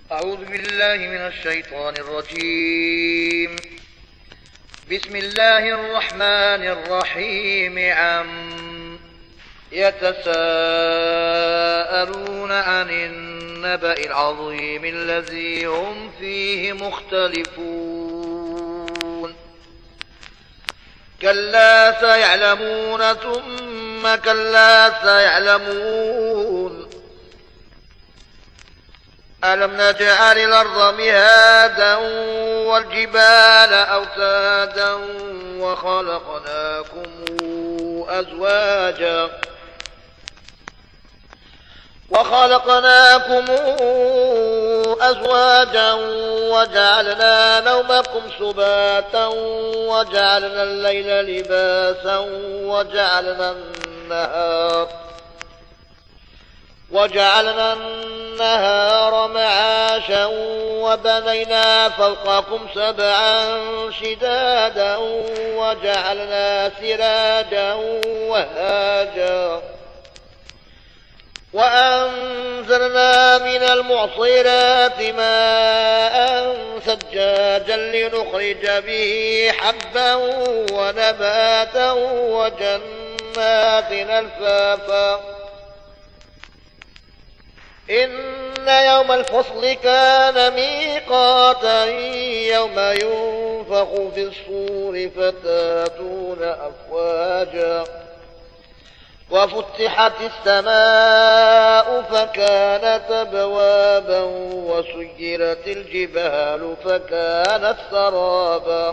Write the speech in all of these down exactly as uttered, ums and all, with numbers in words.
أعوذ بالله من الشيطان الرجيم. بسم الله الرحمن الرحيم. عم يتساءلون عن النبأ العظيم الذي هم فيه مختلفون. كلا سيعلمون ثم كلا سيعلمون. ألم نجعل الأرض مهادا والجبال أوتادا وخلقناكم أزواجا وخلقناكم أزواجا وجعلنا نومكم سباتا وجعلنا الليل لباسا وجعلنا النهار وجعلنا النهار معاشا وبنينا فوقكم سبعا شدادا وجعلنا سراجا وهاجا وأنزلنا من المعصرات ماء ثجاجا لنخرج به حبا ونباتا وجنات ألفافا. إن يوم الفصل كان ميقاتا يوم ينفخ في الصور فتاتون أفواجا وفتحت السماء فكانت أبوابا وسيرت الجبال فكانت سرابا.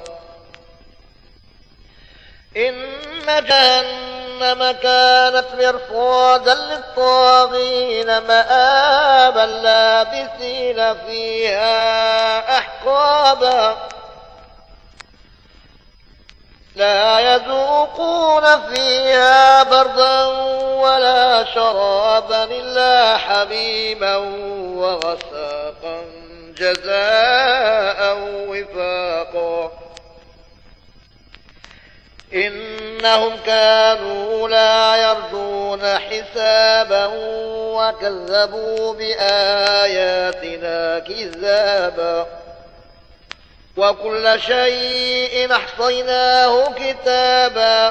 إن جهنم كانت مرصادا للطاغين مآبا لابثين فيها أحقابا. لا يذوقون فيها بردا ولا شرابا إلا حميما وغساقا جزاء وفاقا. إنهم كانوا لا يرجون حسابا وكذبوا بآياتنا كذابا. وكل شيء أحصيناه كتابا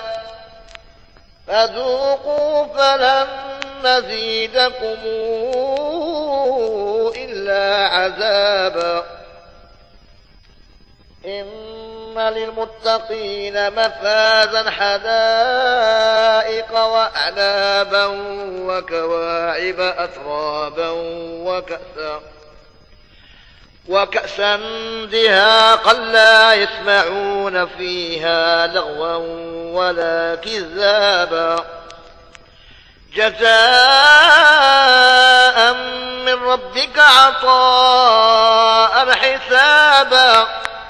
فذوقوا فلن نزيدكم إلا عذابا. إن للمتقين مفازا حدائق وأعنابا وكواعب أترابا وكأسا وكأسا دهاقا لا يسمعون فيها لغوا ولا كذابا. جزاء من ربك عطاء حسابا.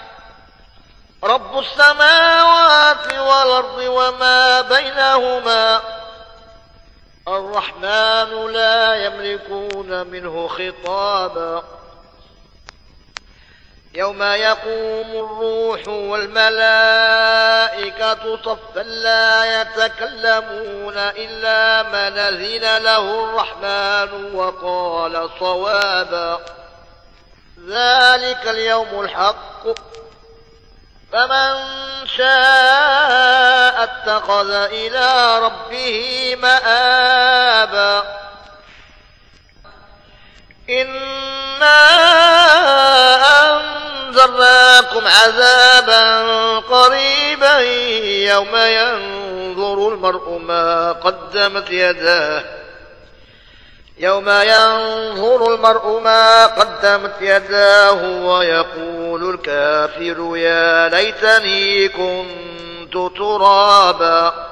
رب السماوات والأرض وما بينهما الرحمن لا يملكون منه خطابا. يوم يقوم الروح والملائكة صفا لا يتكلمون إلا من أذن له الرحمن وقال صوابا. ذلك اليوم الحق فمن شاء اتخذ إلى ربه مآبا. إنا أنذرناكم عذابا قريبا يوم ينظر المرء ما قدمت يداه يوم ينظر المرء ما قدمت يداه ويقول الكافر يا ليتني كنت ترابا.